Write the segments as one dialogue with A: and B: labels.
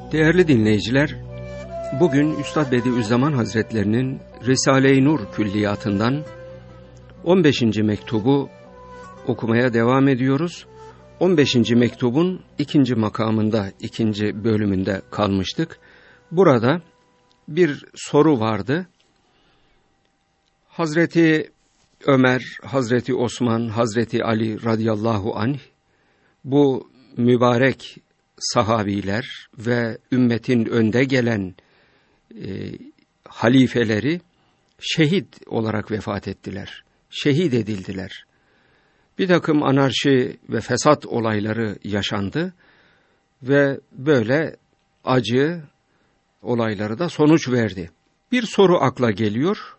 A: Değerli dinleyiciler, bugün Üstad Bediüzzaman Hazretlerinin Risale-i Nur külliyatından 15. mektubu okumaya devam ediyoruz. 15. mektubun 2. makamında, 2. bölümünde kalmıştık. Burada bir soru vardı. Hazreti Ömer, Hazreti Osman, Hazreti Ali radıyallahu anh, bu mübarek sahabiler ve ümmetin önde gelen halifeleri şehit olarak vefat ettiler. Şehit edildiler. Bir takım anarşi ve fesat olayları yaşandı ve böyle acı olayları da sonuç verdi. Bir soru akla geliyor.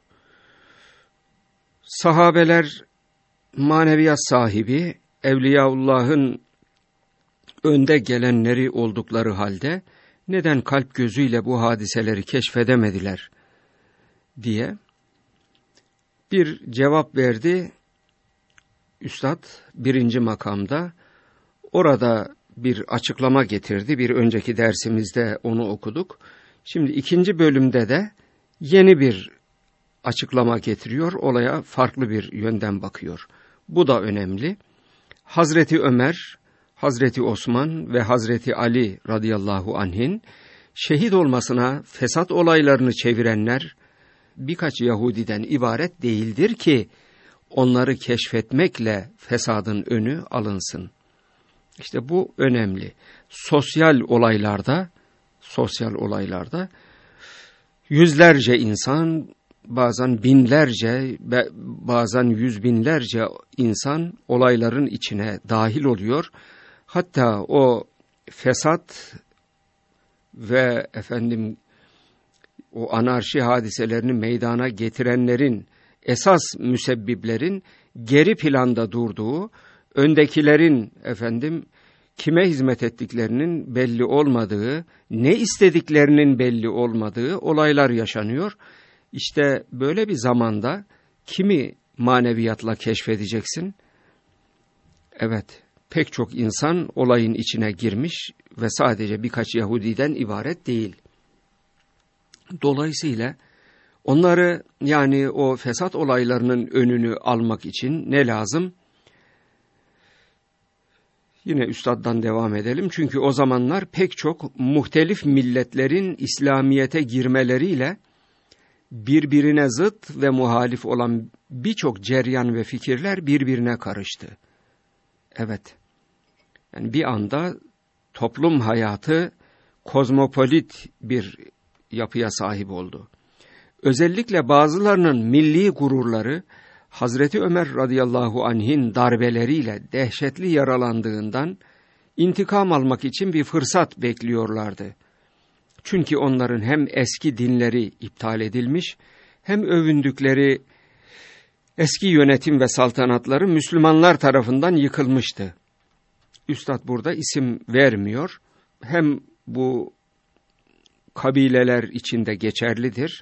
A: Sahabeler maneviyat sahibi, Evliyaullah'ın önde gelenleri oldukları halde neden kalp gözüyle bu hadiseleri keşfedemediler diye bir cevap verdi Üstad 1. makamda. Orada bir açıklama getirdi. Bir önceki dersimizde onu okuduk. Şimdi 2. bölümde de yeni bir açıklama getiriyor. Olaya farklı bir yönden bakıyor. Bu da önemli. Hazreti Ömer, Hazreti Osman ve Hazreti Ali radıyallahu anh'in şehit olmasına fesat olaylarını çevirenler birkaç Yahudiden ibaret değildir ki onları keşfetmekle fesadın önü alınsın. İşte bu önemli. Sosyal olaylarda yüzlerce insan, bazen binlerce, bazen yüz binlerce insan olayların içine dahil oluyor. Hatta o fesat ve o anarşi hadiselerini meydana getirenlerin, esas müsebbiplerin geri planda durduğu, öndekilerin kime hizmet ettiklerinin belli olmadığı, ne istediklerinin belli olmadığı olaylar yaşanıyor. İşte böyle bir zamanda kimi maneviyatla keşfedeceksin? Evet, pek çok insan olayın içine girmiş ve sadece birkaç Yahudiden ibaret değil. Dolayısıyla onları, yani o fesat olaylarının önünü almak için ne lazım? Yine üstaddan devam edelim. Çünkü o zamanlar pek çok muhtelif milletlerin İslamiyet'e girmeleriyle birbirine zıt ve muhalif olan birçok ceryan ve fikirler birbirine karıştı. Evet, yani bir anda toplum hayatı kozmopolit bir yapıya sahip oldu. Özellikle bazılarının milli gururları Hazreti Ömer radıyallahu anh'in darbeleriyle dehşetli yaralandığından intikam almak için bir fırsat bekliyorlardı. Çünkü onların hem eski dinleri iptal edilmiş, hem övündükleri eski yönetim ve saltanatları Müslümanlar tarafından yıkılmıştı. Üstad burada isim vermiyor. Hem bu kabileler içinde geçerlidir,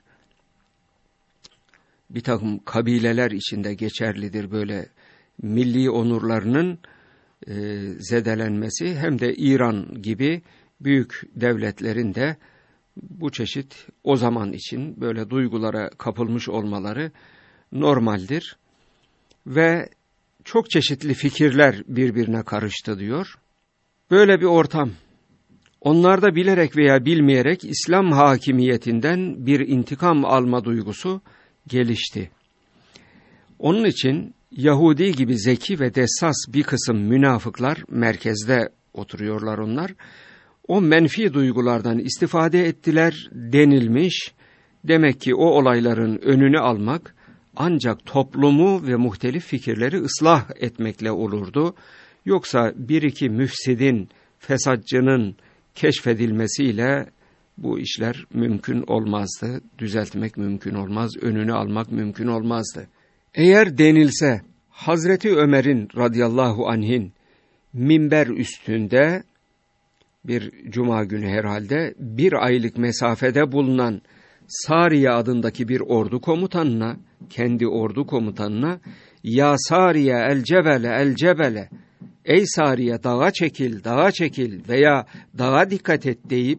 A: bir takım kabileler içinde geçerlidir böyle milli onurlarının zedelenmesi, hem de İran gibi büyük devletlerin de bu çeşit o zaman için böyle duygulara kapılmış olmaları normaldir. Ve çok çeşitli fikirler birbirine karıştı diyor. Böyle bir ortam, onlarda bilerek veya bilmeyerek İslam hakimiyetinden bir intikam alma duygusu gelişti. Onun için Yahudi gibi zeki ve dessas bir kısım münafıklar, merkezde oturuyorlar onlar, o menfi duygulardan istifade ettiler denilmiş. Demek ki o olayların önünü almak ancak toplumu ve muhtelif fikirleri ıslah etmekle olurdu. Yoksa bir iki müfsidin, fesatçının keşfedilmesiyle bu işler mümkün olmazdı. Düzeltmek mümkün olmaz, önünü almak mümkün olmazdı. Eğer denilse Hazreti Ömer'in radıyallahu anh'in minber üstünde bir cuma günü herhalde 1 aylık mesafede bulunan Sariye adındaki bir ordu komutanına, kendi ordu komutanına, "Ya Sariye el cebele el cebele, ey Sariye dağa çekil, dağa çekil veya dağa dikkat et" deyip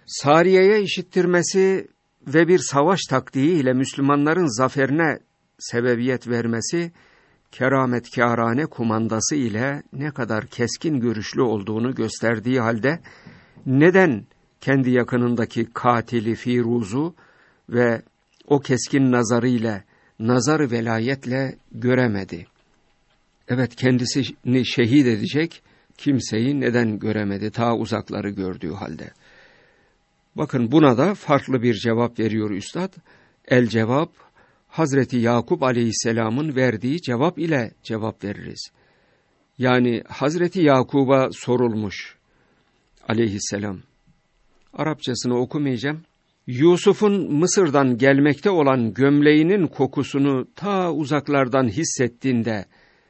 A: Sariye'ye işittirmesi ve bir savaş taktiğiyle Müslümanların zaferine sebebiyet vermesi, kerametkârane kumandası ile ne kadar keskin görüşlü olduğunu gösterdiği halde, neden kendi yakınındaki katili Firuz'u ve o keskin nazarıyla, nazar-ı velayetle göremedi? Evet, kendisini şehit edecek kimseyi neden göremedi, ta uzakları gördüğü halde? Bakın, buna da farklı bir cevap veriyor Üstad. El cevap, Hazreti Yakup Aleyhisselam'ın verdiği cevap ile cevap veririz. Yani Hazreti Yakub'a sorulmuş Aleyhisselam. Arapçasını okumayacağım. Yusuf'un Mısır'dan gelmekte olan gömleğinin kokusunu ta uzaklardan hissettiğinde,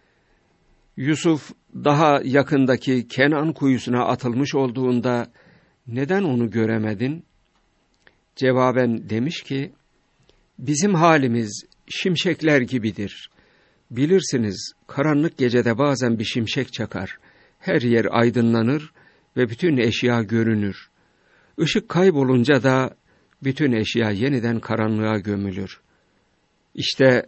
A: Yusuf daha yakındaki Kenan kuyusuna atılmış olduğunda neden onu göremedin? Cevaben demiş ki, bizim halimiz şimşekler gibidir. Bilirsiniz, karanlık gecede bazen bir şimşek çakar. Her yer aydınlanır ve bütün eşya görünür. Işık kaybolunca da bütün eşya yeniden karanlığa gömülür. İşte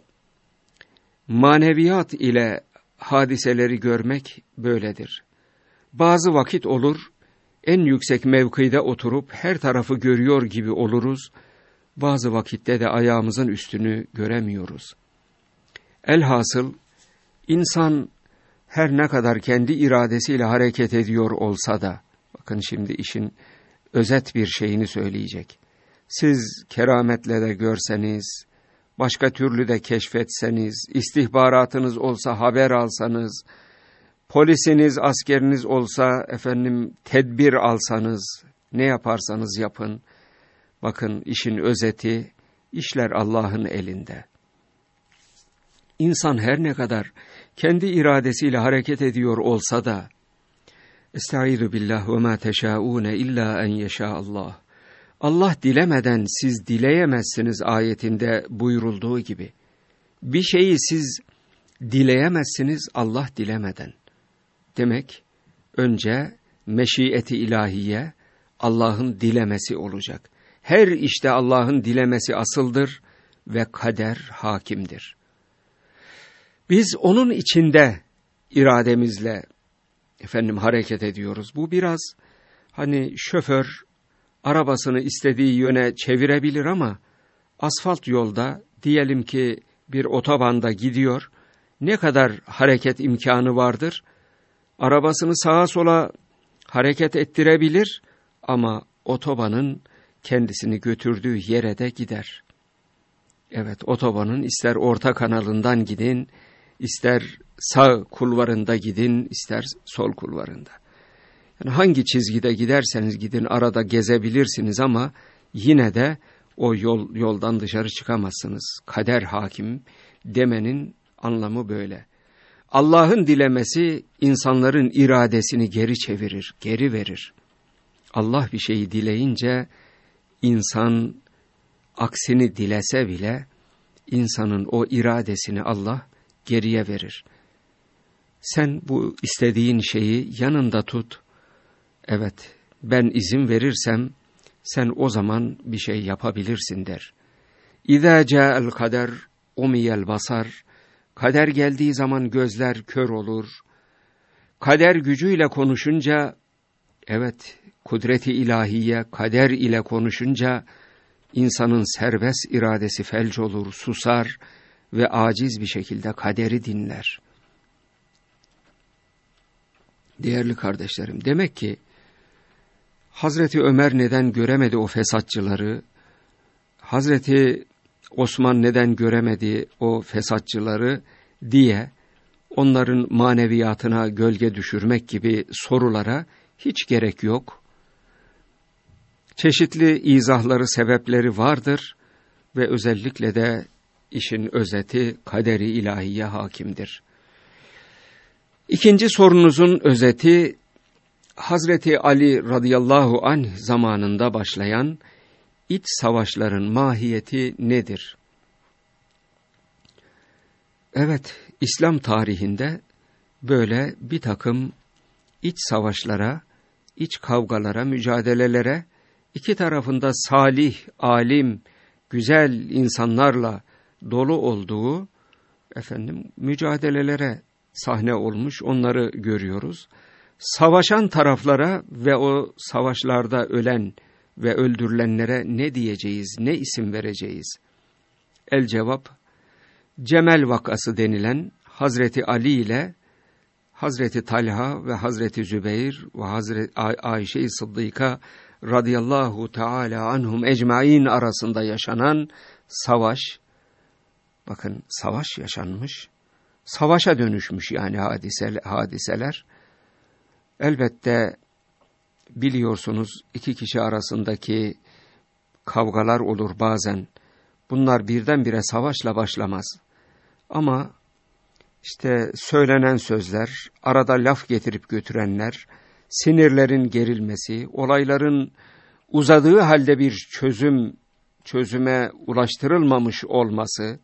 A: maneviyat ile hadiseleri görmek böyledir. Bazı vakit olur, en yüksek mevkide oturup her tarafı görüyor gibi oluruz, bazı vakitte de ayağımızın üstünü göremiyoruz. Elhasıl, insan her ne kadar kendi iradesiyle hareket ediyor olsa da, bakın şimdi işin özet bir şeyini söyleyecek. Siz kerametle de görseniz, başka türlü de keşfetseniz, istihbaratınız olsa haber alsanız, polisiniz, askeriniz olsa tedbir alsanız, ne yaparsanız yapın, bakın işin özeti, işler Allah'ın elinde. İnsan her ne kadar kendi iradesiyle hareket ediyor olsa da, Estaizu billah ve ma teşaune illa en yeşâallah. Allah dilemeden siz dileyemezsiniz ayetinde buyurulduğu gibi. Bir şeyi siz dileyemezsiniz Allah dilemeden. Demek önce meşiyeti ilahiye, Allah'ın dilemesi olacak. Her işte Allah'ın dilemesi asıldır ve kader hakimdir. Biz onun içinde irademizle hareket ediyoruz. Bu biraz şoför arabasını istediği yöne çevirebilir ama asfalt yolda, diyelim ki bir otobanda gidiyor, ne kadar hareket imkanı vardır? Arabasını sağa sola hareket ettirebilir ama otobanın kendisini götürdüğü yere de gider. Evet, otobanın ister orta kanalından gidin, ister sağ kulvarında gidin, ister sol kulvarında. Yani hangi çizgide giderseniz gidin arada gezebilirsiniz ama yine de o yoldan dışarı çıkamazsınız. Kader hakim demenin anlamı böyle. Allah'ın dilemesi insanların iradesini geri çevirir, geri verir. Allah bir şeyi dileyince insan aksini dilese bile insanın o iradesini Allah geriye verir. Sen bu istediğin şeyi yanında tut. Evet, ben izin verirsem sen o zaman bir şey yapabilirsin der. İzâ câ'el kader umiyel basar. Kader geldiği zaman gözler kör olur. Kader gücüyle konuşunca, evet, kudret-i ilahiye kader ile konuşunca insanın serbest iradesi felç olur, susar ve aciz bir şekilde kaderi dinler. Değerli kardeşlerim, demek ki Hazreti Ömer neden göremedi o fesatçıları, Hazreti Osman neden göremedi o fesatçıları diye onların maneviyatına gölge düşürmek gibi sorulara hiç gerek yok. Çeşitli izahları, sebepleri vardır ve özellikle de işin özeti kaderi ilahiye hakimdir. İkinci sorunuzun özeti, Hazreti Ali radıyallahu anh zamanında başlayan iç savaşların mahiyeti nedir? Evet, İslam tarihinde böyle bir takım iç savaşlara, iç kavgalara, mücadelelere iki tarafında salih, alim, güzel insanlarla dolu olduğu mücadelelere sahne olmuş, onları görüyoruz. Savaşan taraflara ve o savaşlarda ölen ve öldürülenlere ne diyeceğiz, ne isim vereceğiz? El cevap, Cemel vakası denilen Hazreti Ali ile Hazreti Talha ve Hazreti Zübeyir ve Hazreti Ayşe-i Sıddıka radıyallahu teala anhum ecmaîn arasında yaşanan savaş, bakın savaş yaşanmış, savaşa dönüşmüş yani hadiseler. Elbette biliyorsunuz iki kişi arasındaki kavgalar olur bazen. Bunlar birdenbire savaşla başlamaz. Ama işte söylenen sözler, arada laf getirip götürenler, sinirlerin gerilmesi, olayların uzadığı halde bir çözüme ulaştırılmamış olması,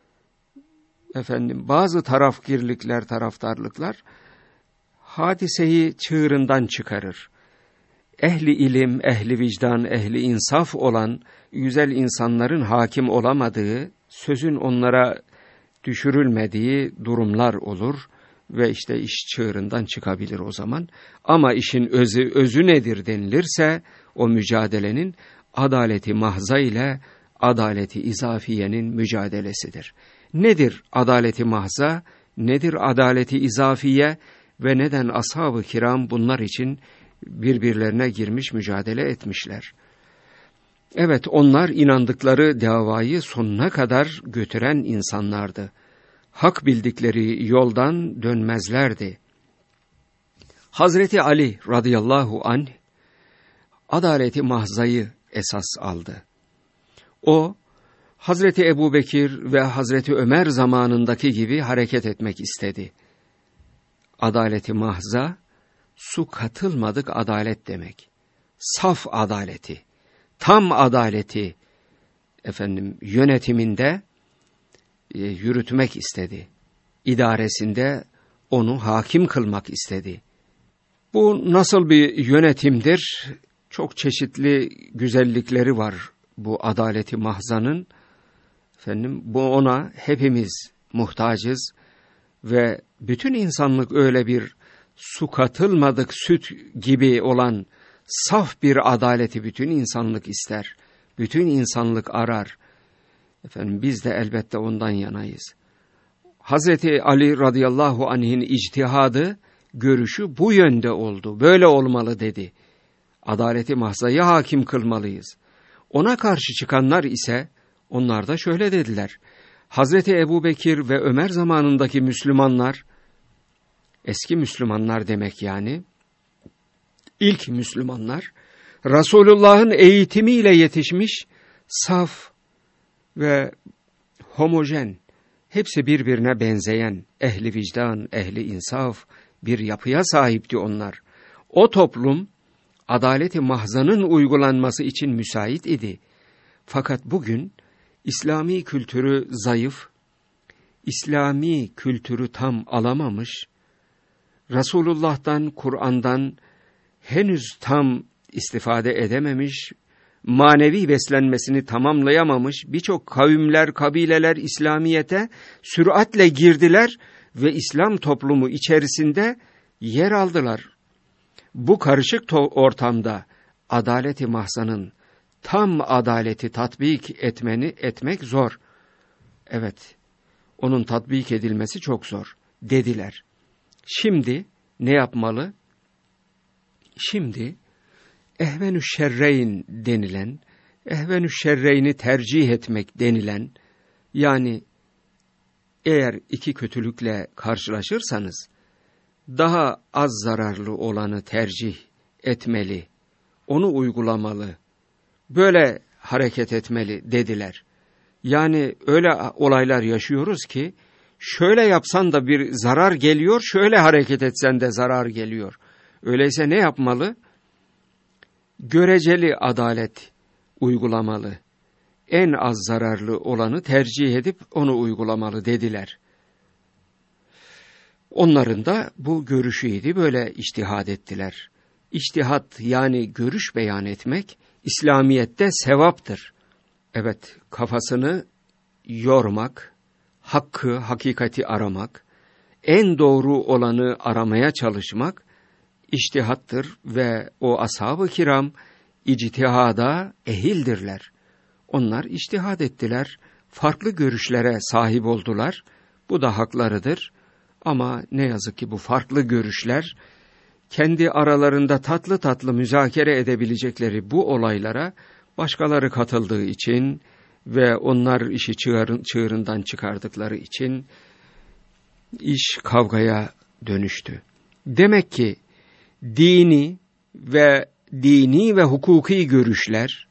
A: bazı tarafgirlikler, taraftarlıklar hadiseyi çığırından çıkarır. Ehli ilim, ehli vicdan, ehli insaf olan güzel insanların hakim olamadığı, sözün onlara düşürülmediği durumlar olur ve işte iş çığırından çıkabilir o zaman. Ama işin özü nedir denilirse o mücadelenin adaleti mahza ile adaleti izafiyenin mücadelesidir. Nedir adaleti mahza, nedir adaleti izafiye ve neden ashab-ı kiram bunlar için birbirlerine girmiş mücadele etmişler? Evet, onlar inandıkları davayı sonuna kadar götüren insanlardı. Hak bildikleri yoldan dönmezlerdi. Hazreti Ali radıyallahu anh adaleti mahzayı esas aldı. O, Hazreti Ebubekir ve Hazreti Ömer zamanındaki gibi hareket etmek istedi. Adaleti mahza, su katılmadık adalet demek. Saf adaleti, tam adaleti yönetiminde yürütmek istedi. İdaresinde onu hakim kılmak istedi. Bu nasıl bir yönetimdir? Çok çeşitli güzellikleri var bu adaleti mahzanın. Bu ona hepimiz muhtacız ve bütün insanlık öyle bir su katılmadık süt gibi olan saf bir adaleti bütün insanlık ister. Bütün insanlık arar. Biz de elbette ondan yanayız. Hazreti Ali radıyallahu anh'in ictihadı, görüşü bu yönde oldu. Böyle olmalı dedi. Adaleti mahzayı hakim kılmalıyız. Ona karşı çıkanlar ise onlar da şöyle dediler. Hazreti Ebubekir ve Ömer zamanındaki Müslümanlar, eski Müslümanlar demek yani, ilk Müslümanlar, Resulullah'ın eğitimiyle yetişmiş, saf ve homojen, hepsi birbirine benzeyen, ehli vicdan, ehli insaf bir yapıya sahipti onlar. O toplum, adaleti mahzanın uygulanması için müsait idi. Fakat bugün, İslami kültürü zayıf, İslami kültürü tam alamamış, Resulullah'tan, Kur'an'dan henüz tam istifade edememiş, manevi beslenmesini tamamlayamamış birçok kavimler, kabileler İslamiyet'e süratle girdiler ve İslam toplumu içerisinde yer aldılar. Bu karışık ortamda adaleti mahzanın tam adaleti tatbik etmek zor. Evet, onun tatbik edilmesi çok zor dediler. Şimdi ne yapmalı? Şimdi ehvenü şerreyn denilen, ehvenü şerreyni tercih etmek denilen, yani eğer iki kötülükle karşılaşırsanız daha az zararlı olanı tercih etmeli, onu uygulamalı, böyle hareket etmeli dediler. Yani öyle olaylar yaşıyoruz ki, şöyle yapsan da bir zarar geliyor, şöyle hareket etsen de zarar geliyor. Öyleyse ne yapmalı? Göreceli adalet uygulamalı. En az zararlı olanı tercih edip onu uygulamalı dediler. Onların da bu görüşüydü, böyle içtihad ettiler. İçtihat yani görüş beyan etmek İslamiyet'te sevaptır. Evet, kafasını yormak, hakkı, hakikati aramak, en doğru olanı aramaya çalışmak içtihattır ve o ashab-ı kiram ictihada ehildirler. Onlar içtihad ettiler, farklı görüşlere sahip oldular. Bu da haklarıdır. Ama ne yazık ki bu farklı görüşler kendi aralarında tatlı tatlı müzakere edebilecekleri bu olaylara başkaları katıldığı için ve onlar işi çığırından çıkardıkları için iş kavgaya dönüştü. Demek ki dini ve hukuki görüşler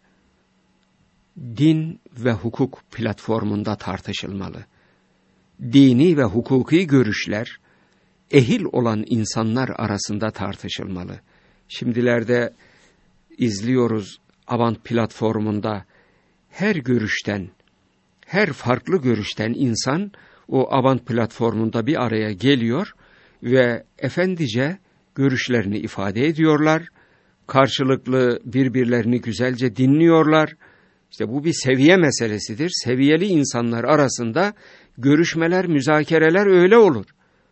A: din ve hukuk platformunda tartışılmalı. Dini ve hukuki görüşler ehil olan insanlar arasında tartışılmalı. Şimdilerde izliyoruz Avant platformunda her görüşten, her farklı görüşten insan o Avant platformunda bir araya geliyor ve efendice görüşlerini ifade ediyorlar. Karşılıklı birbirlerini güzelce dinliyorlar. İşte bu bir seviye meselesidir. Seviyeli insanlar arasında görüşmeler, müzakereler öyle olur.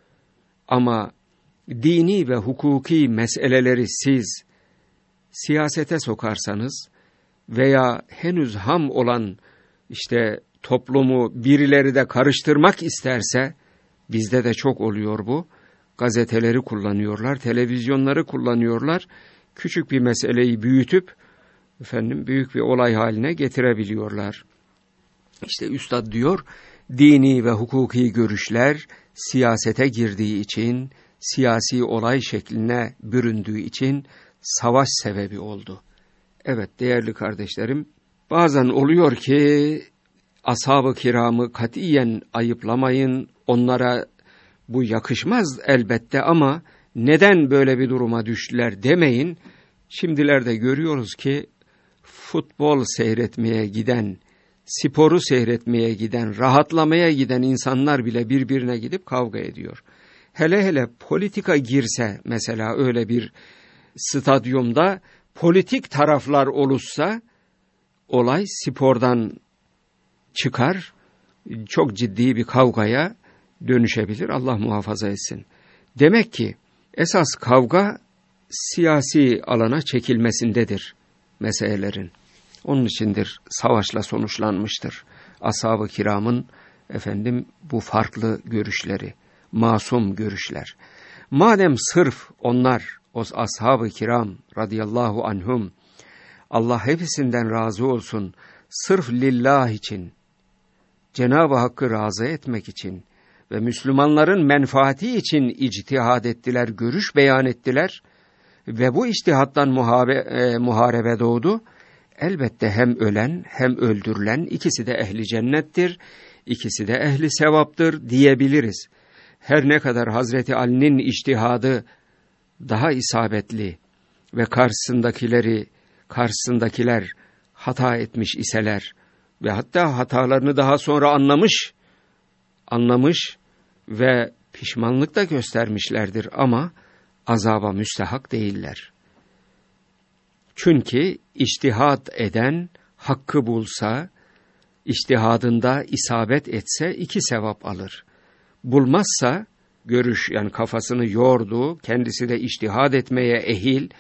A: Ama dini ve hukuki meseleleri siz siyasete sokarsanız veya henüz ham olan işte toplumu birileri de karıştırmak isterse, bizde de çok oluyor bu, gazeteleri kullanıyorlar, televizyonları kullanıyorlar, küçük bir meseleyi büyütüp büyük bir olay haline getirebiliyorlar. İşte üstad diyor, dini ve hukuki görüşler siyasete girdiği için, siyasi olay şekline büründüğü için savaş sebebi oldu. Evet değerli kardeşlerim, bazen oluyor ki ashab-ı kiramı katiyen ayıplamayın, onlara bu yakışmaz elbette ama neden böyle bir duruma düştüler demeyin. Şimdilerde görüyoruz ki futbol seyretmeye giden, sporu seyretmeye giden, rahatlamaya giden insanlar bile birbirine gidip kavga ediyor. Hele hele politika girse mesela öyle bir stadyumda politik taraflar oluşsa olay spordan çıkar, çok ciddi bir kavgaya dönüşebilir. Allah muhafaza etsin. Demek ki esas kavga siyasi alana çekilmesindedir meselelerin. Onun içindir savaşla sonuçlanmıştır. Ashab-ı kiramın bu farklı görüşleri, masum görüşler. Madem sırf onlar, o ashab-ı kiram radıyallahu anhum, Allah hepsinden razı olsun, sırf lillah için, Cenab-ı Hakk'ı razı etmek için ve Müslümanların menfaati için ictihad ettiler, görüş beyan ettiler ve bu içtihattan muharebe doğdu. Elbette hem ölen hem öldürülen ikisi de ehli cennettir, ikisi de ehli sevaptır diyebiliriz. Her ne kadar Hazreti Ali'nin içtihadı daha isabetli ve karşısındakiler hata etmiş iseler ve hatta hatalarını daha sonra anlamış ve pişmanlık da göstermişlerdir ama azaba müstehak değiller. Çünkü içtihad eden hakkı bulsa, içtihadında isabet etse 2 sevap alır. Bulmazsa görüş yani kafasını yordu, kendisi de içtihad etmeye ehil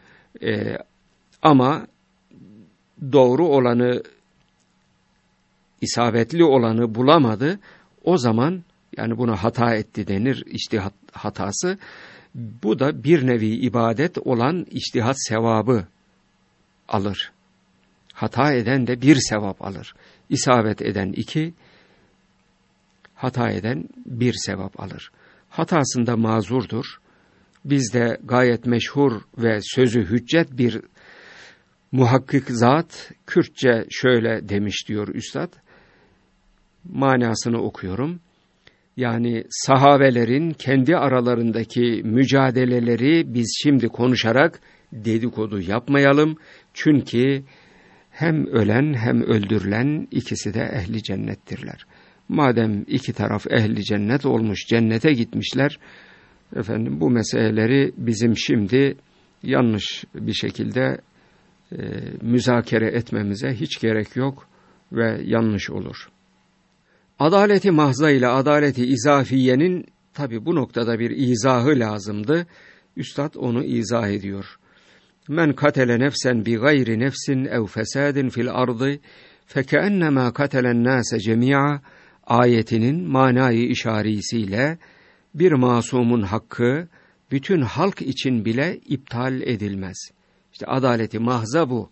A: ama doğru olanı, isabetli olanı bulamadı. O zaman yani buna hata etti denir, içtihat hatası. Bu da bir nevi ibadet olan içtihat sevabı alır. Hata eden de 1 sevap alır. İsabet eden 2, hata eden 1 sevap alır. Hatasında mazurdur. Bizde gayet meşhur ve sözü hüccet bir muhakkik zat Kürtçe şöyle demiş diyor üstad. Manasını okuyorum. Yani sahabelerin kendi aralarındaki mücadeleleri biz şimdi konuşarak dedikodu yapmayalım. Çünkü hem ölen hem öldürülen ikisi de ehli cennettirler. Madem 2 taraf ehli cennet olmuş, cennete gitmişler, bu meseleleri bizim şimdi yanlış bir şekilde müzakere etmemize hiç gerek yok ve yanlış olur. Adaleti mahza ile adaleti izafiyenin tabi bu noktada bir izahı lazımdı. Üstad onu izah ediyor. Men katele nefsen bi gayri nefsin ev fesadin fil ardı fekeennemâ katelen nâse cemî'a ayetinin manayı işarisiyle bir masumun hakkı bütün halk için bile iptal edilmez. İşte adaleti mahza bu.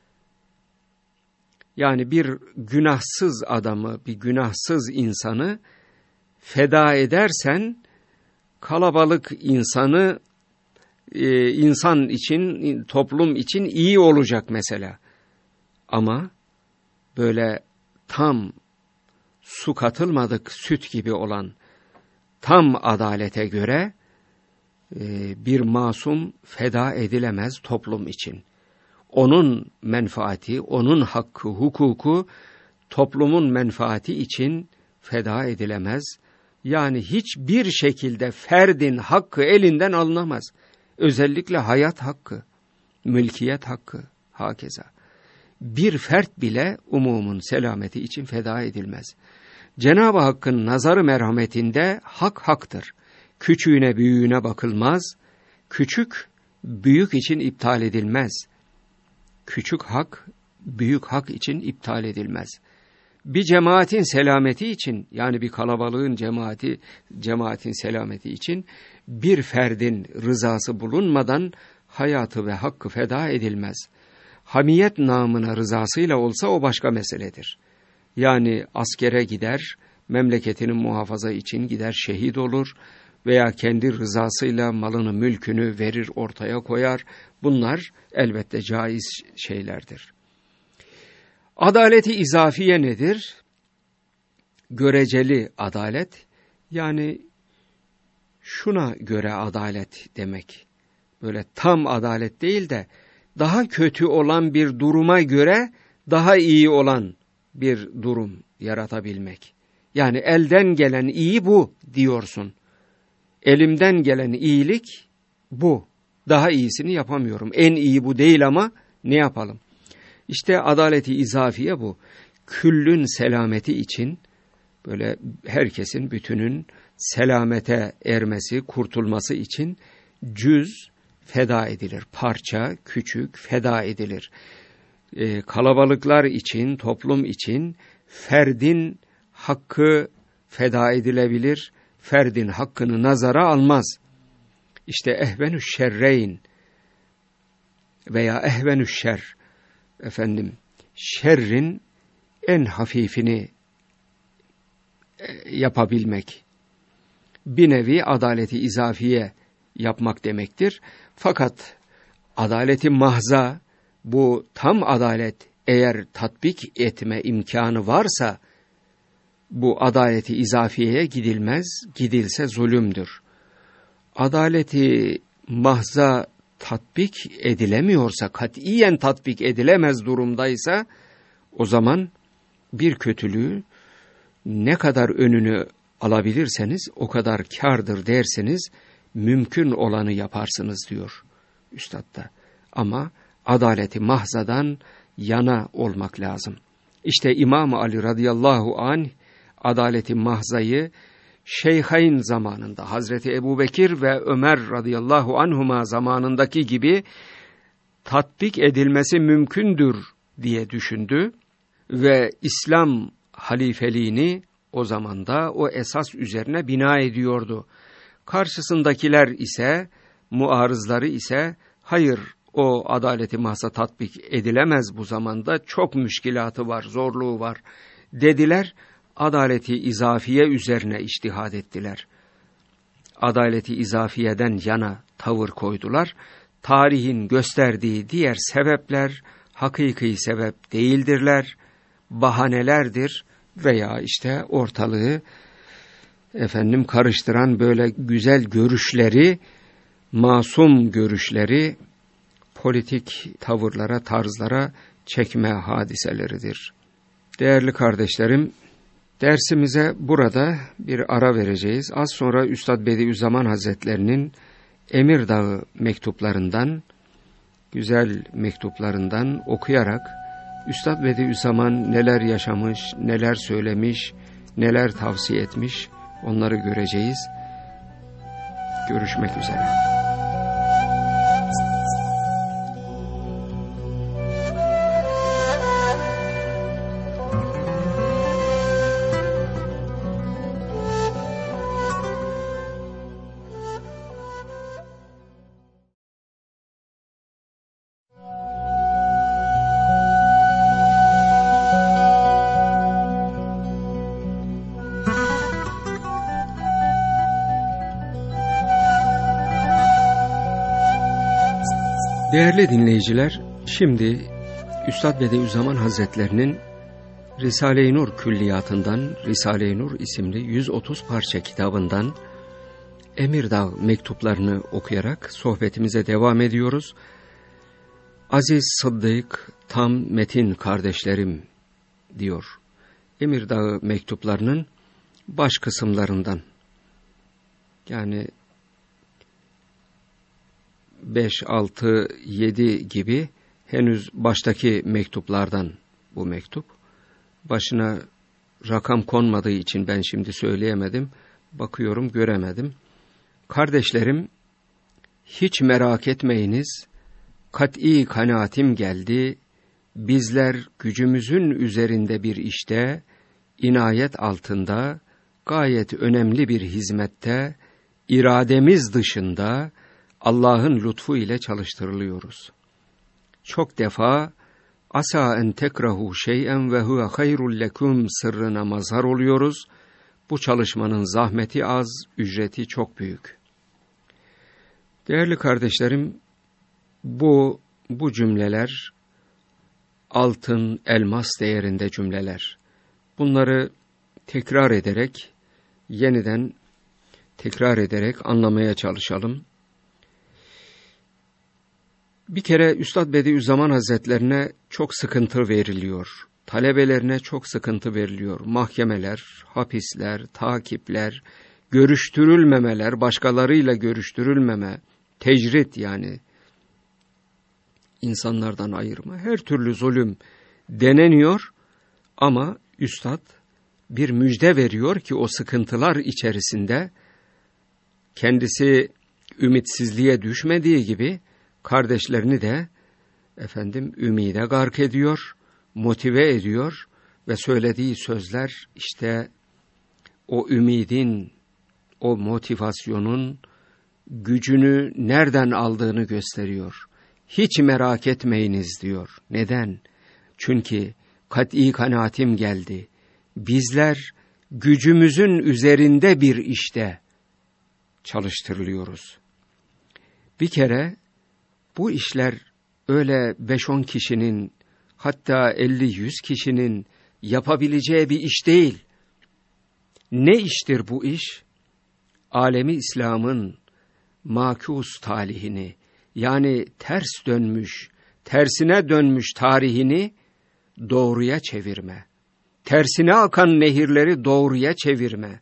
A: Yani bir günahsız adamı, bir günahsız insanı feda edersen kalabalık insanı insan için, toplum için iyi olacak mesela. Ama böyle tam su katılmadık süt gibi olan tam adalete göre bir masum feda edilemez toplum için. Onun menfaati, onun hakkı, hukuku toplumun menfaati için feda edilemez. Yani hiçbir şekilde ferdin hakkı elinden alınamaz. Özellikle hayat hakkı, mülkiyet hakkı, hakeza. Bir fert bile umumun selameti için feda edilmez. Cenab-ı Hakk'ın nazarı merhametinde hak haktır. Küçüğüne büyüğüne bakılmaz. Küçük büyük için iptal edilmez. Küçük hak büyük hak için iptal edilmez. Bir cemaatin selameti için, yani bir kalabalığın cemaatin selameti için bir ferdin rızası bulunmadan hayatı ve hakkı feda edilmez. Hamiyet namına rızasıyla olsa o başka meseledir. Yani askere gider, memleketinin muhafaza için gider, şehit olur veya kendi rızasıyla malını, mülkünü verir, ortaya koyar. Bunlar elbette caiz şeylerdir. Adaleti izafiye nedir? Göreceli adalet, yani şuna göre adalet demek. Böyle tam adalet değil de daha kötü olan bir duruma göre daha iyi olan bir durum yaratabilmek. Yani elden gelen iyi bu diyorsun. Elimden gelen iyilik bu. Daha iyisini yapamıyorum. En iyi bu değil ama ne yapalım? İşte adaleti izafiye bu. Küllün selameti için, böyle herkesin, bütünün selamete ermesi, kurtulması için cüz feda edilir. Parça, küçük feda edilir. Kalabalıklar için, toplum için ferdin hakkı feda edilebilir. Ferdin hakkını nazara almaz. İşte ehvenü şerreyn veya ehvenü şer, şerrin en hafifini yapabilmek. Bir nevi adaleti izafiye yapmak demektir. Fakat adaleti mahza, bu tam adalet eğer tatbik etme imkanı varsa bu adaleti izafiyeye gidilmez, gidilse zulümdür. Adaleti mahza tatbik edilemiyorsa, katiyen tatbik edilemez durumdaysa, o zaman bir kötülüğü ne kadar önünü alabilirseniz o kadar kârdır dersiniz, mümkün olanı yaparsınız diyor Üstad da. Ama adaleti mahzadan yana olmak lazım. İşte İmam Ali radıyallahu anh adaleti mahzayı Şeyhayn zamanında, Hazreti Ebubekir ve Ömer radıyallahu anhuma zamanındaki gibi tatbik edilmesi mümkündür diye düşündü ve İslam halifeliğini o zamanda o esas üzerine bina ediyordu. Karşısındakiler ise, muarızları ise, hayır o adaleti mahza tatbik edilemez bu zamanda, çok müşkilatı var, zorluğu var dediler. Adaleti izafiye üzerine içtihad ettiler. Adaleti izafiyeden yana tavır koydular. Tarihin gösterdiği diğer sebepler hakiki sebep değildirler, bahanelerdir veya işte ortalığı karıştıran böyle güzel görüşleri, masum görüşleri politik tavırlara, tarzlara çekme hadiseleridir. Değerli kardeşlerim, dersimize burada bir ara vereceğiz. Az sonra Üstad Bediüzzaman Hazretlerinin Emirdağ mektuplarından güzel mektuplarından okuyarak Üstad Bediüzzaman neler yaşamış, neler söylemiş, neler tavsiye etmiş onları göreceğiz. Görüşmek üzere. Değerli dinleyiciler, şimdi Üstad Bediüzzaman Hazretlerinin Risale-i Nur külliyatından, Risale-i Nur isimli 130 parça kitabından Emirdağ mektuplarını okuyarak sohbetimize devam ediyoruz. Aziz Sıddık, tam metin kardeşlerim diyor. Emirdağ mektuplarının baş kısımlarından, yani 5, 6, 7 gibi henüz baştaki mektuplardan bu mektup. Başına rakam konmadığı için ben şimdi söyleyemedim. Bakıyorum göremedim. Kardeşlerim, hiç merak etmeyiniz. Kat'i kanaatim geldi. Bizler gücümüzün üzerinde bir işte, inayet altında, gayet önemli bir hizmette, irademiz dışında, Allah'ın lütfu ile çalıştırılıyoruz. Çok defa asa en tekrahu şey'en ve huve hayrul lekum sırrına mazhar oluyoruz. Bu çalışmanın zahmeti az, ücreti çok büyük. Değerli kardeşlerim, bu cümleler altın, elmas değerinde cümleler. Bunları tekrar ederek, yeniden tekrar ederek anlamaya çalışalım. Bir kere Üstad Bediüzzaman Hazretlerine çok sıkıntı veriliyor. Talebelerine çok sıkıntı veriliyor. Mahkemeler, hapisler, takipler, görüştürülmemeler, başkalarıyla görüştürülmeme, tecrit yani insanlardan ayırma, her türlü zulüm deneniyor ama Üstad bir müjde veriyor ki o sıkıntılar içerisinde kendisi ümitsizliğe düşmediği gibi kardeşlerini de ümide gark ediyor, motive ediyor ve söylediği sözler işte o ümidin, o motivasyonun gücünü nereden aldığını gösteriyor. Hiç merak etmeyiniz diyor. Neden? Çünkü kat'i kanaatim geldi. Bizler gücümüzün üzerinde bir işte çalıştırılıyoruz. Bir kere bu işler öyle 5-10 kişinin, hatta 50-100 kişinin yapabileceği bir iş değil. Ne iştir bu iş? Alemi İslam'ın makus talihini, yani ters dönmüş, tersine dönmüş tarihini doğruya çevirme. Tersine akan nehirleri doğruya çevirme.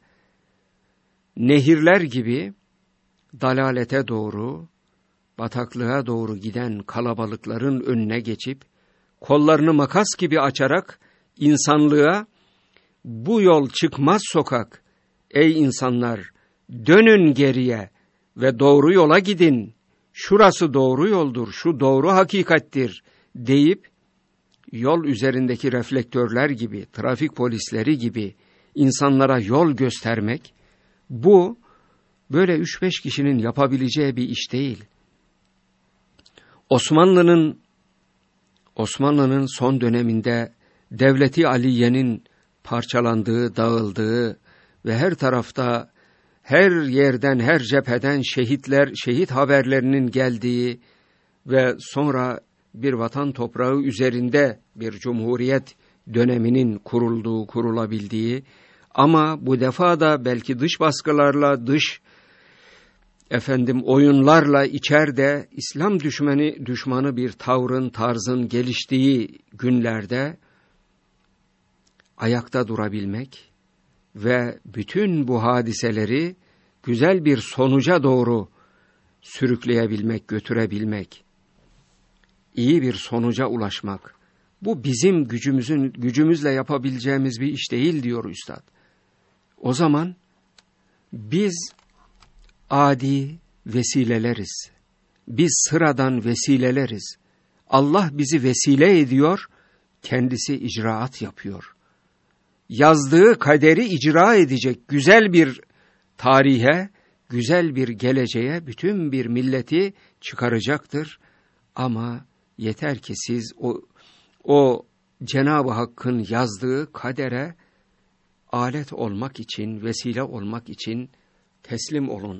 A: Nehirler gibi dalalete doğru, bataklığa doğru giden kalabalıkların önüne geçip, kollarını makas gibi açarak insanlığa, bu yol çıkmaz sokak, ey insanlar dönün geriye ve doğru yola gidin, şurası doğru yoldur, şu doğru hakikattir deyip, yol üzerindeki reflektörler gibi, trafik polisleri gibi insanlara yol göstermek, bu böyle 3-5 kişinin yapabileceği bir iş değil. Osmanlı'nın son döneminde Devleti Aliye'nin parçalandığı, dağıldığı ve her tarafta, her yerden, her cepheden şehit haberlerinin geldiği ve sonra bir vatan toprağı üzerinde bir cumhuriyet döneminin kurulabildiği ama bu defa da belki dış baskılarla, dış oyunlarla içeride İslam düşmanı bir tarzın geliştiği günlerde ayakta durabilmek ve bütün bu hadiseleri güzel bir sonuca doğru sürükleyebilmek, götürebilmek. iyi bir sonuca ulaşmak. Bu bizim gücümüzle yapabileceğimiz bir iş değil diyor Üstad. O zaman biz adi vesileleriz. Biz sıradan vesileleriz. Allah bizi vesile ediyor, kendisi icraat yapıyor. Yazdığı kaderi icra edecek güzel bir tarihe, güzel bir geleceğe bütün bir milleti çıkaracaktır. Ama yeter ki siz o Cenab-ı Hakk'ın yazdığı kadere alet olmak için, vesile olmak için teslim olun.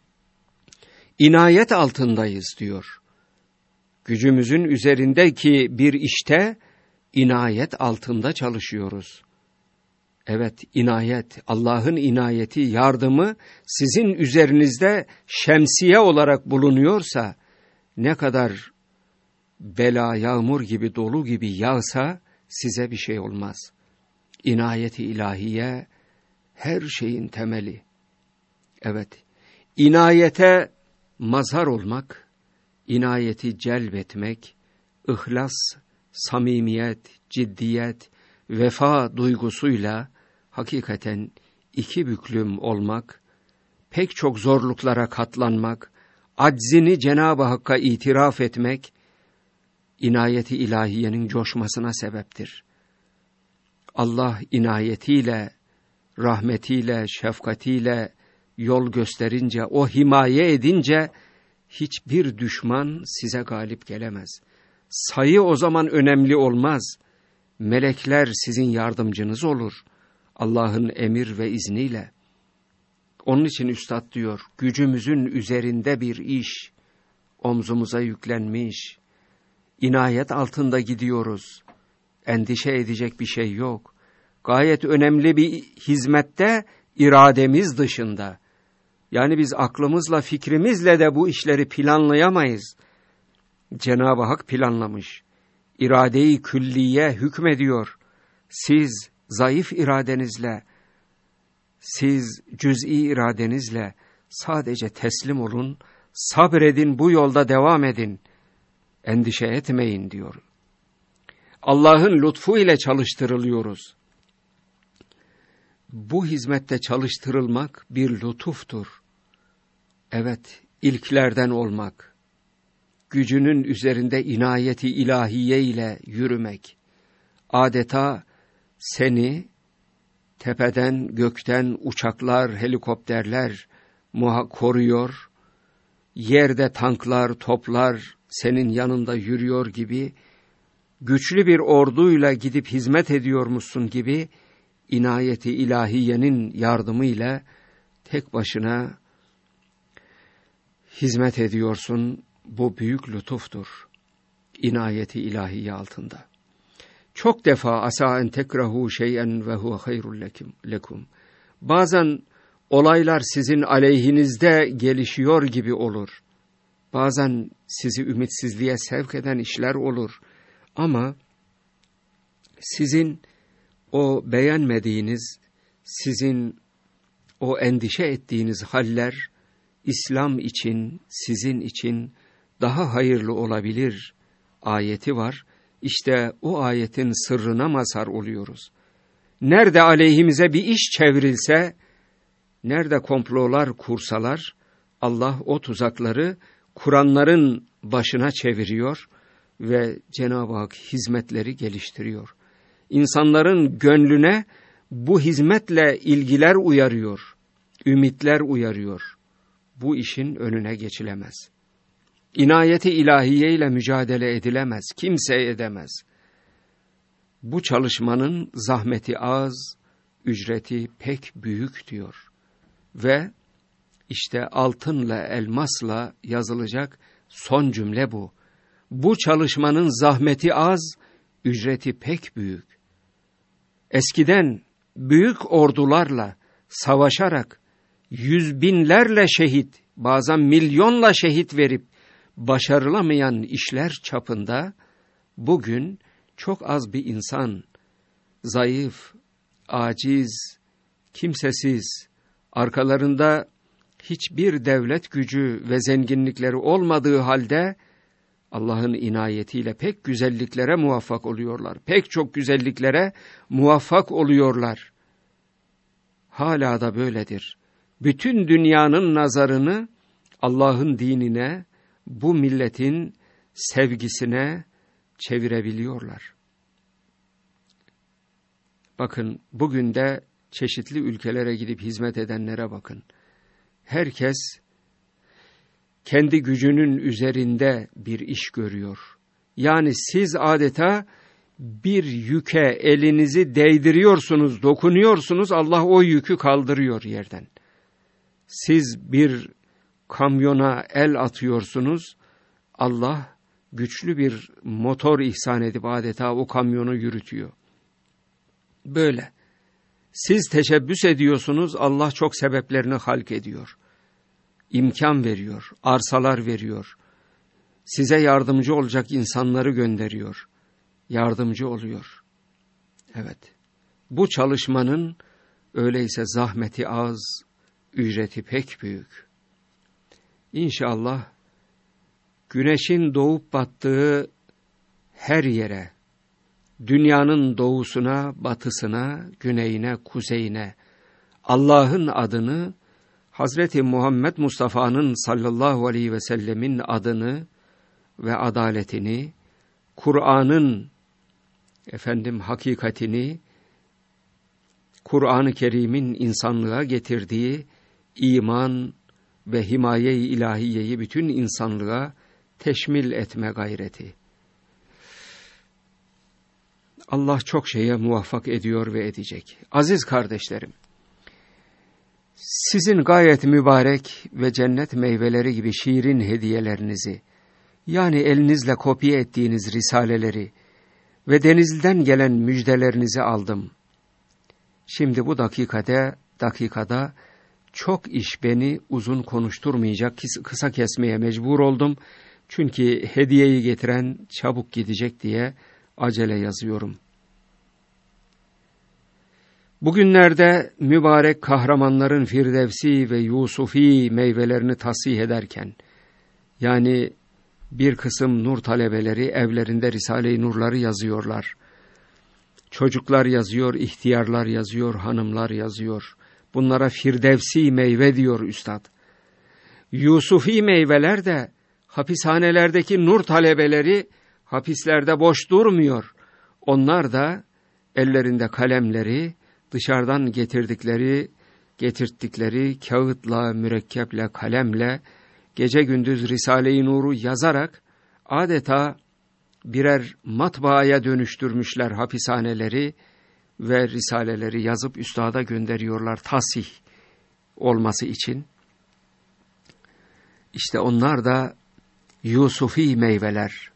A: İnayet altındayız diyor. Gücümüzün üzerindeki bir işte inayet altında çalışıyoruz. Evet, inayet, Allah'ın inayeti, yardımı sizin üzerinizde şemsiye olarak bulunuyorsa, ne kadar bela, yağmur gibi, dolu gibi yağsa size bir şey olmaz. İnayeti ilahiye her şeyin temeli. Evet, inayete mazhar olmak, inayeti celbetmek, ihlas, samimiyet, ciddiyet, vefa duygusuyla hakikaten iki büklüm olmak, pek çok zorluklara katlanmak, aczini Cenab-ı Hakk'a itiraf etmek, inayeti ilahiyenin coşmasına sebeptir. Allah inayetiyle, rahmetiyle, şefkatiyle yol gösterince, o himaye edince, hiçbir düşman size galip gelemez. Sayı o zaman önemli olmaz. Melekler sizin yardımcınız olur. Allah'ın emir ve izniyle. Onun için Üstad diyor, gücümüzün üzerinde bir iş, omzumuza yüklenmiş, inayet altında gidiyoruz. Endişe edecek bir şey yok. Gayet önemli bir hizmette irademiz dışında. Yani biz aklımızla, fikrimizle de bu işleri planlayamayız. Cenab-ı Hak planlamış. İrade-i külliye hükmediyor. Siz zayıf iradenizle, siz cüz'i iradenizle sadece teslim olun, sabredin, bu yolda devam edin. Endişe etmeyin diyor. Allah'ın lütfu ile çalıştırılıyoruz. Bu hizmette çalıştırılmak bir lütuftur. Evet, ilklerden olmak, gücünün üzerinde inayeti ilahiye ile yürümek, adeta seni tepeden, gökten uçaklar, helikopterler koruyor, yerde tanklar, toplar senin yanında yürüyor gibi, güçlü bir orduyla gidip hizmet ediyormuşsun gibi, inayeti ilahiyenin yardımıyla tek başına hizmet ediyorsun. Bu büyük lütuftur. İnayeti ilahiye altında. Çok defa asa en tekrahu şey'en ve huve hayrul lekum. Bazen olaylar sizin aleyhinizde gelişiyor gibi olur. Bazen sizi ümitsizliğe sevk eden işler olur. Ama sizin o beğenmediğiniz, sizin o endişe ettiğiniz haller, İslam için, sizin için daha hayırlı olabilir ayeti var. İşte o ayetin sırrına mazhar oluyoruz. Nerede aleyhimize bir iş çevrilse, nerede komplolar kursalar, Allah o tuzakları kuranların başına çeviriyor ve Cenab-ı Hak hizmetleri geliştiriyor. İnsanların gönlüne bu hizmetle ilgiler uyarıyor, ümitler uyarıyor. Bu işin önüne geçilemez. İnayeti ilahiye ile mücadele edilemez, kimse edemez. Bu çalışmanın zahmeti az, ücreti pek büyük diyor. Ve işte altınla, elmasla yazılacak son cümle bu. Bu çalışmanın zahmeti az, ücreti pek büyük. Eskiden büyük ordularla savaşarak yüz binlerle şehit, bazen milyonla şehit verip başarılamayan işler çapında bugün çok az bir insan, zayıf, aciz, kimsesiz, arkalarında hiçbir devlet gücü ve zenginlikleri olmadığı halde Allah'ın inayetiyle pek güzelliklere muvaffak oluyorlar. Pek çok güzelliklere muvaffak oluyorlar. Hala da böyledir. Bütün dünyanın nazarını Allah'ın dinine, bu milletin sevgisine çevirebiliyorlar. Bakın bugün de çeşitli ülkelere gidip hizmet edenlere bakın. Herkes kendi gücünün üzerinde bir iş görüyor. Yani siz adeta bir yüke elinizi değdiriyorsunuz, dokunuyorsunuz, Allah o yükü kaldırıyor yerden. Siz bir kamyona el atıyorsunuz, Allah güçlü bir motor ihsan edip adeta o kamyonu yürütüyor. Böyle. Siz teşebbüs ediyorsunuz, Allah çok sebeplerini halk ediyor. İmkan veriyor, arsalar veriyor. Size yardımcı olacak insanları gönderiyor. Yardımcı oluyor. Evet. Bu çalışmanın öyleyse zahmeti az, ücreti pek büyük. İnşallah güneşin doğup battığı her yere, dünyanın doğusuna, batısına, güneyine, kuzeyine Allah'ın adını, Hazreti Muhammed Mustafa'nın sallallahu aleyhi ve sellemin adını ve adaletini, Kur'an'ın hakikatini, Kur'an-ı Kerim'in insanlığa getirdiği iman ve himaye-i ilahiyeyi bütün insanlığa teşmil etme gayreti. Allah çok şeye muvaffak ediyor ve edecek. Aziz kardeşlerim, sizin gayet mübarek ve cennet meyveleri gibi şiirin hediyelerinizi, yani elinizle kopya ettiğiniz risaleleri ve denizden gelen müjdelerinizi aldım. Şimdi bu dakikada çok iş beni uzun konuşturmayacak, kısa kesmeye mecbur oldum. Çünkü hediyeyi getiren çabuk gidecek diye acele yazıyorum. Bugünlerde mübarek kahramanların Firdevsi ve Yusufi meyvelerini tasih ederken, yani bir kısım nur talebeleri evlerinde Risale-i Nurları yazıyorlar. Çocuklar yazıyor, ihtiyarlar yazıyor, hanımlar yazıyor. Bunlara Firdevsi meyve diyor üstad. Yusufi meyveler de hapishanelerdeki nur talebeleri hapislerde boş durmuyor. Onlar da ellerinde kalemleri, dışarıdan getirttikleri kağıtla, mürekkeple, kalemle gece gündüz Risale-i Nur'u yazarak adeta birer matbaaya dönüştürmüşler hapishaneleri ve risaleleri yazıp üstada gönderiyorlar tasih olması için. İşte onlar da Yusufi meyveler.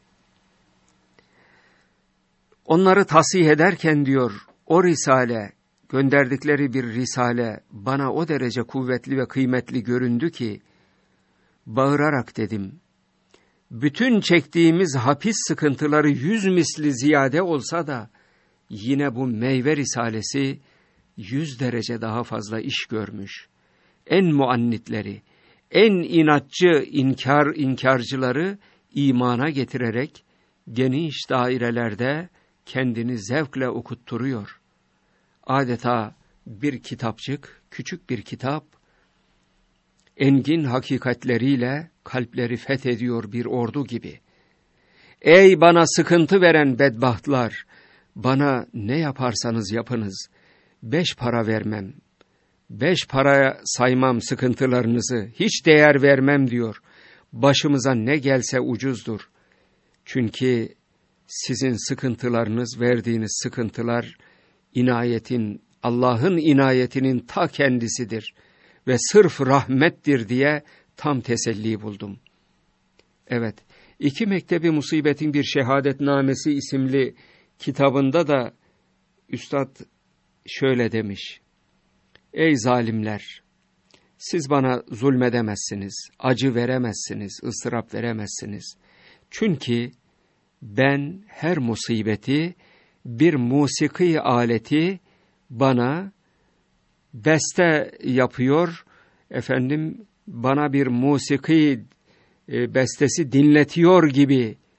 A: Onları tasih ederken diyor, o risale, gönderdikleri bir risale bana o derece kuvvetli ve kıymetli göründü ki, bağırarak dedim, bütün çektiğimiz hapis sıkıntıları 100 misli ziyade olsa da, yine bu meyve risalesi 100 derece daha fazla iş görmüş. En muannitleri, en inatçı inkarcıları imana getirerek geniş dairelerde kendini zevkle okutturuyor. Adeta bir kitapçık, küçük bir kitap, engin hakikatleriyle kalpleri fethediyor bir ordu gibi. Ey bana sıkıntı veren bedbahtlar, bana ne yaparsanız yapınız, 5 para vermem, 5 paraya saymam sıkıntılarınızı, hiç değer vermem diyor. Başımıza ne gelse ucuzdur. Çünkü sizin sıkıntılarınız, verdiğiniz sıkıntılar, Allah'ın inayetinin ta kendisidir ve sırf rahmettir diye tam teselli buldum. Evet, 2 Mektebi Musibet'in bir şehadetnamesi isimli kitabında da üstad şöyle demiş: Ey zalimler! Siz bana zulmedemezsiniz, acı veremezsiniz, ıstırap veremezsiniz. Çünkü ben her musibeti bir musiki aleti bana beste yapıyor, bana bir musiki bestesi dinletiyor gibi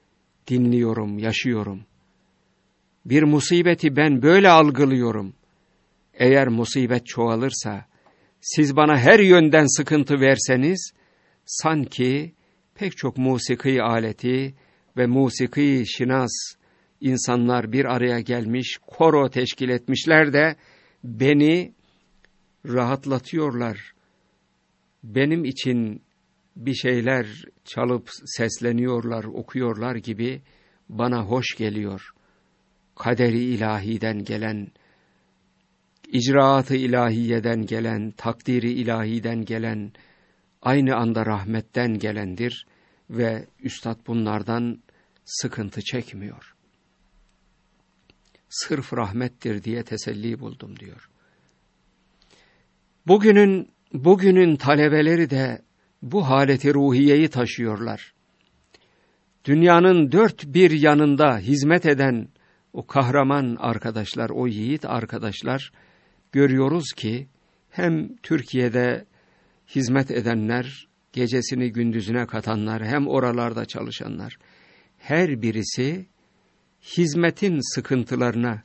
A: dinliyorum, yaşıyorum. Bir musibeti ben böyle algılıyorum. Eğer musibet çoğalırsa, siz bana her yönden sıkıntı verseniz, sanki pek çok musiki aleti ve musiki şinas insanlar bir araya gelmiş, koro teşkil etmişler de beni rahatlatıyorlar. Benim için bir şeyler çalıp sesleniyorlar, okuyorlar gibi bana hoş geliyor. Kaderi ilahiden gelen, icraat-ı ilahiyeden gelen, takdiri ilahiden gelen, aynı anda rahmetten gelendir ve üstad bunlardan sıkıntı çekmiyor. Sırf rahmettir diye teselli buldum diyor. Bugünün talebeleri de bu haleti ruhiyeyi taşıyorlar. Dünyanın dört bir yanında hizmet eden o kahraman arkadaşlar, o yiğit arkadaşlar, görüyoruz ki hem Türkiye'de hizmet edenler, gecesini gündüzüne katanlar, hem oralarda çalışanlar, her birisi hizmetin sıkıntılarına,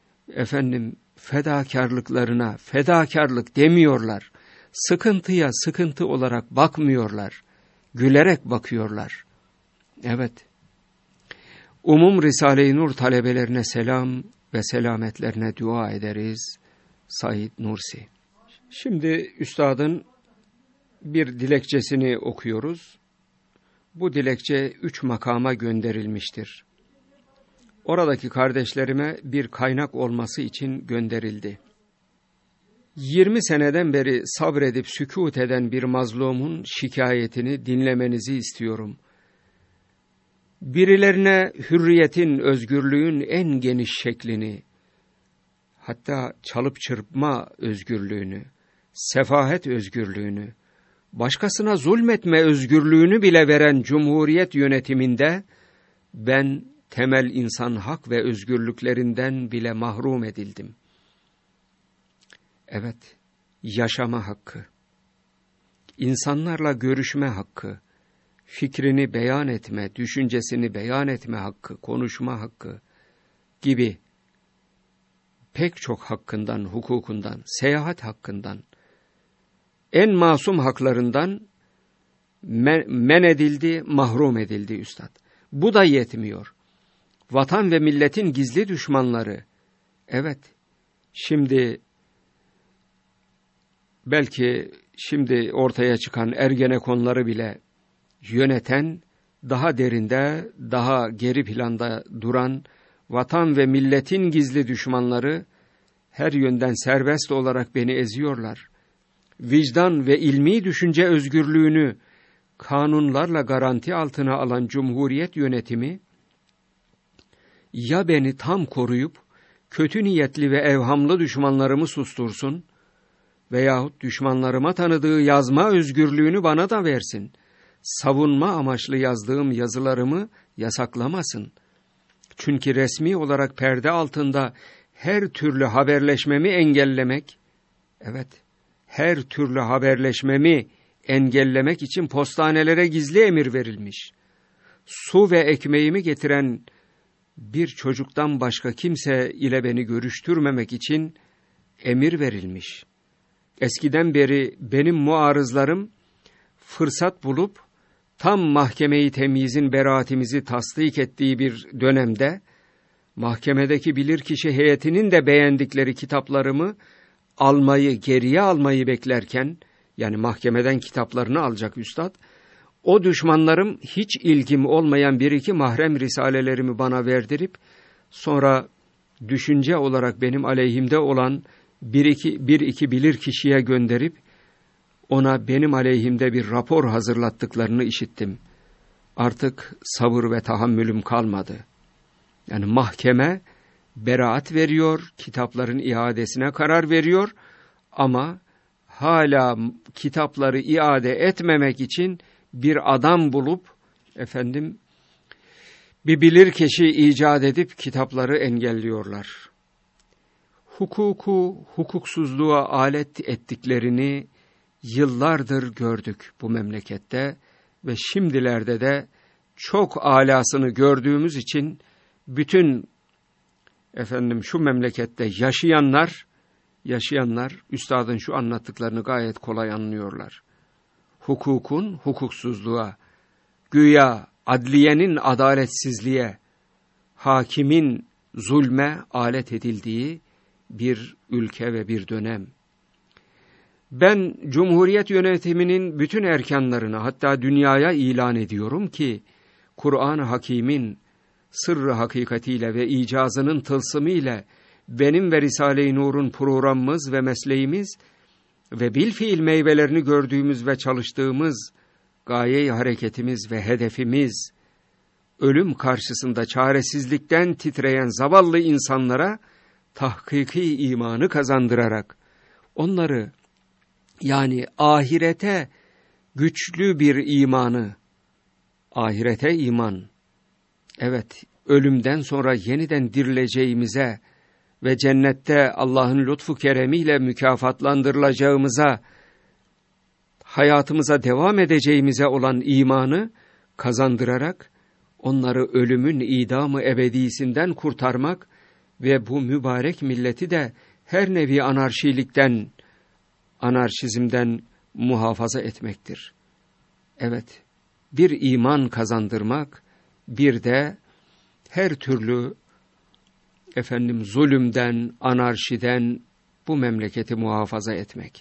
A: fedakarlıklarına fedakarlık demiyorlar. Sıkıntıya sıkıntı olarak bakmıyorlar. Gülerek bakıyorlar. Evet. Umum Risale-i Nur talebelerine selam ve selametlerine dua ederiz. Said Nursi. Şimdi üstadın bir dilekçesini okuyoruz. Bu dilekçe 3 makama gönderilmiştir. Oradaki kardeşlerime bir kaynak olması için gönderildi. 20 seneden beri sabredip sükût eden bir mazlumun şikayetini dinlemenizi istiyorum. Birilerine hürriyetin, özgürlüğün en geniş şeklini, hatta çalıp çırpma özgürlüğünü, sefahet özgürlüğünü, başkasına zulmetme özgürlüğünü bile veren Cumhuriyet yönetiminde ben temel insan hak ve özgürlüklerinden bile mahrum edildim. Evet, yaşama hakkı, insanlarla görüşme hakkı, fikrini beyan etme, düşüncesini beyan etme hakkı, konuşma hakkı gibi pek çok hakkından, hukukundan, seyahat hakkından, en masum haklarından men edildi, mahrum edildi üstad. Bu da yetmiyor. Vatan ve milletin gizli düşmanları, evet, belki şimdi ortaya çıkan Ergenekonları bile yöneten, daha derinde, daha geri planda duran vatan ve milletin gizli düşmanları her yönden serbest olarak beni eziyorlar. Vicdan ve ilmi düşünce özgürlüğünü kanunlarla garanti altına alan Cumhuriyet yönetimi, ya beni tam koruyup kötü niyetli ve evhamlı düşmanlarımı sustursun veyahut düşmanlarıma tanıdığı yazma özgürlüğünü bana da versin. Savunma amaçlı yazdığım yazılarımı yasaklamasın. Çünkü resmi olarak perde altında her türlü haberleşmemi engellemek, evet, her türlü haberleşmemi engellemek için postanelere gizli emir verilmiş. Su ve ekmeğimi getiren bir çocuktan başka kimse ile beni görüştürmemek için emir verilmiş. Eskiden beri benim muarızlarım fırsat bulup tam mahkeme-i temyizin beraatimizi tasdik ettiği bir dönemde mahkemedeki bilirkişi heyetinin de beğendikleri kitaplarımı geriye almayı beklerken, yani mahkemeden kitaplarını alacak üstad, o düşmanlarım hiç ilgim olmayan bir iki mahrem risalelerimi bana verdirip, sonra düşünce olarak benim aleyhimde olan bir iki bilirkişiye gönderip, ona benim aleyhimde bir rapor hazırlattıklarını işittim. Artık sabır ve tahammülüm kalmadı. Yani mahkeme beraat veriyor, kitapların iadesine karar veriyor ama hala kitapları iade etmemek için bir adam bulup bir bilirkişi icat edip kitapları engelliyorlar. Hukuksuzluğa alet ettiklerini yıllardır gördük bu memlekette ve şimdilerde de çok alasını gördüğümüz için bütün şu memlekette yaşayanlar üstadın şu anlattıklarını gayet kolay anlıyorlar. Hukukun hukuksuzluğa, güya adliyenin adaletsizliğe, hakimin zulme alet edildiği bir ülke ve bir dönem. Ben Cumhuriyet yönetiminin bütün erkanlarını, hatta dünyaya ilan ediyorum ki, Kur'an-ı Hakîm'in sırrı hakikatiyle ve icazının tılsımıyla benim ve Risale-i Nur'un programımız ve mesleğimiz ve bilfiil meyvelerini gördüğümüz ve çalıştığımız gaye-i hareketimiz ve hedefimiz, ölüm karşısında çaresizlikten titreyen zavallı insanlara tahkiki imanı kazandırarak, onları, yani ahirete güçlü bir imanı, ahirete iman, evet, ölümden sonra yeniden dirileceğimize ve cennette Allah'ın lütfu keremiyle mükafatlandırılacağımıza, hayatımıza devam edeceğimize olan imanı kazandırarak, onları ölümün idamı ebedisinden kurtarmak ve bu mübarek milleti de her nevi anarşizmden muhafaza etmektir. Evet, bir iman kazandırmak, bir de her türlü zulümden, anarşiden bu memleketi muhafaza etmek.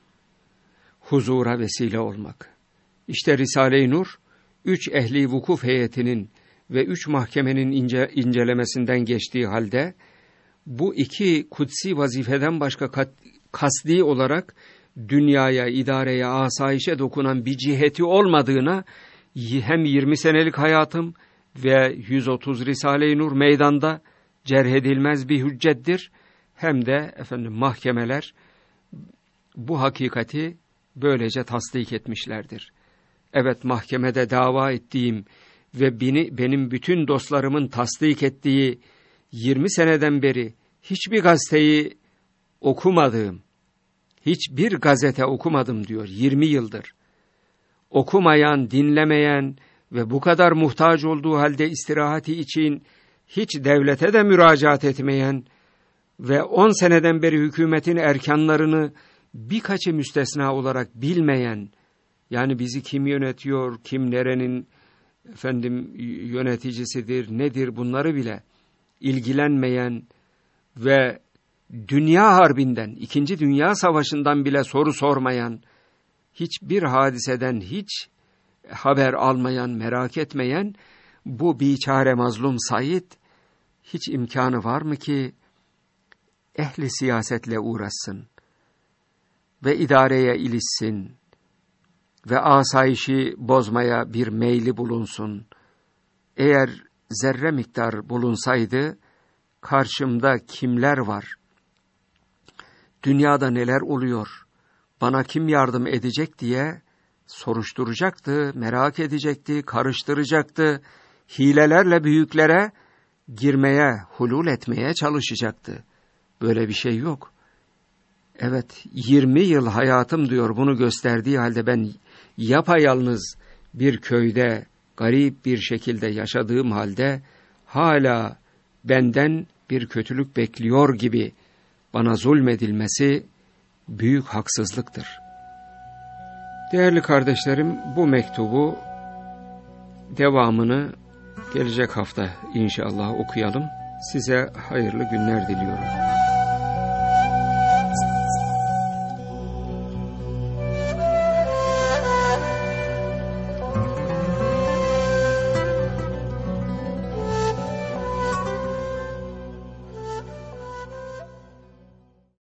A: Huzura vesile olmak. İşte Risale-i Nur, 3 ehli vukuf heyetinin ve 3 mahkemenin incelemesinden geçtiği halde, bu 2 kutsi vazifeden başka kasdi olarak dünyaya, idareye, asayişe dokunan bir ciheti olmadığına, hem 20 senelik hayatım ve 130 Risale-i Nur meydanda cerh edilmez bir hüccettir, hem de mahkemeler bu hakikati böylece tasdik etmişlerdir. Evet, mahkemede dava ettiğim ve benim bütün dostlarımın tasdik ettiği 20 seneden beri hiçbir gazeteyi okumadığım, hiçbir gazete okumadım diyor 20 yıldır. Okumayan, dinlemeyen ve bu kadar muhtaç olduğu halde istirahati için hiç devlete de müracaat etmeyen ve 10 seneden beri hükümetin erkanlarını birkaçı müstesna olarak bilmeyen, yani bizi kim yönetiyor, kim nerenin yöneticisidir, nedir bunları bile ilgilenmeyen ve dünya harbinden, 2. Dünya Savaşı'ndan bile soru sormayan, hiçbir hadiseden hiç haber almayan, merak etmeyen bu biçare mazlum Said, hiç imkanı var mı ki ehli siyasetle uğraşsın ve idareye ilişsin ve asayişi bozmaya bir meyli bulunsun? Eğer zerre miktar bulunsaydı, karşımda kimler var? Dünyada neler oluyor? Bana kim yardım edecek diye soruşturacaktı, merak edecekti, karıştıracaktı. Hilelerle büyüklere girmeye, hulul etmeye çalışacaktı. Böyle bir şey yok. Evet, 20 yıl hayatım diyor, bunu gösterdiği halde ben yapayalnız bir köyde garip bir şekilde yaşadığım halde hala benden bir kötülük bekliyor gibi bana zulmedilmesi büyük haksızlıktır. Değerli kardeşlerim, bu mektubu devamını gelecek hafta inşallah okuyalım. Size hayırlı günler diliyorum.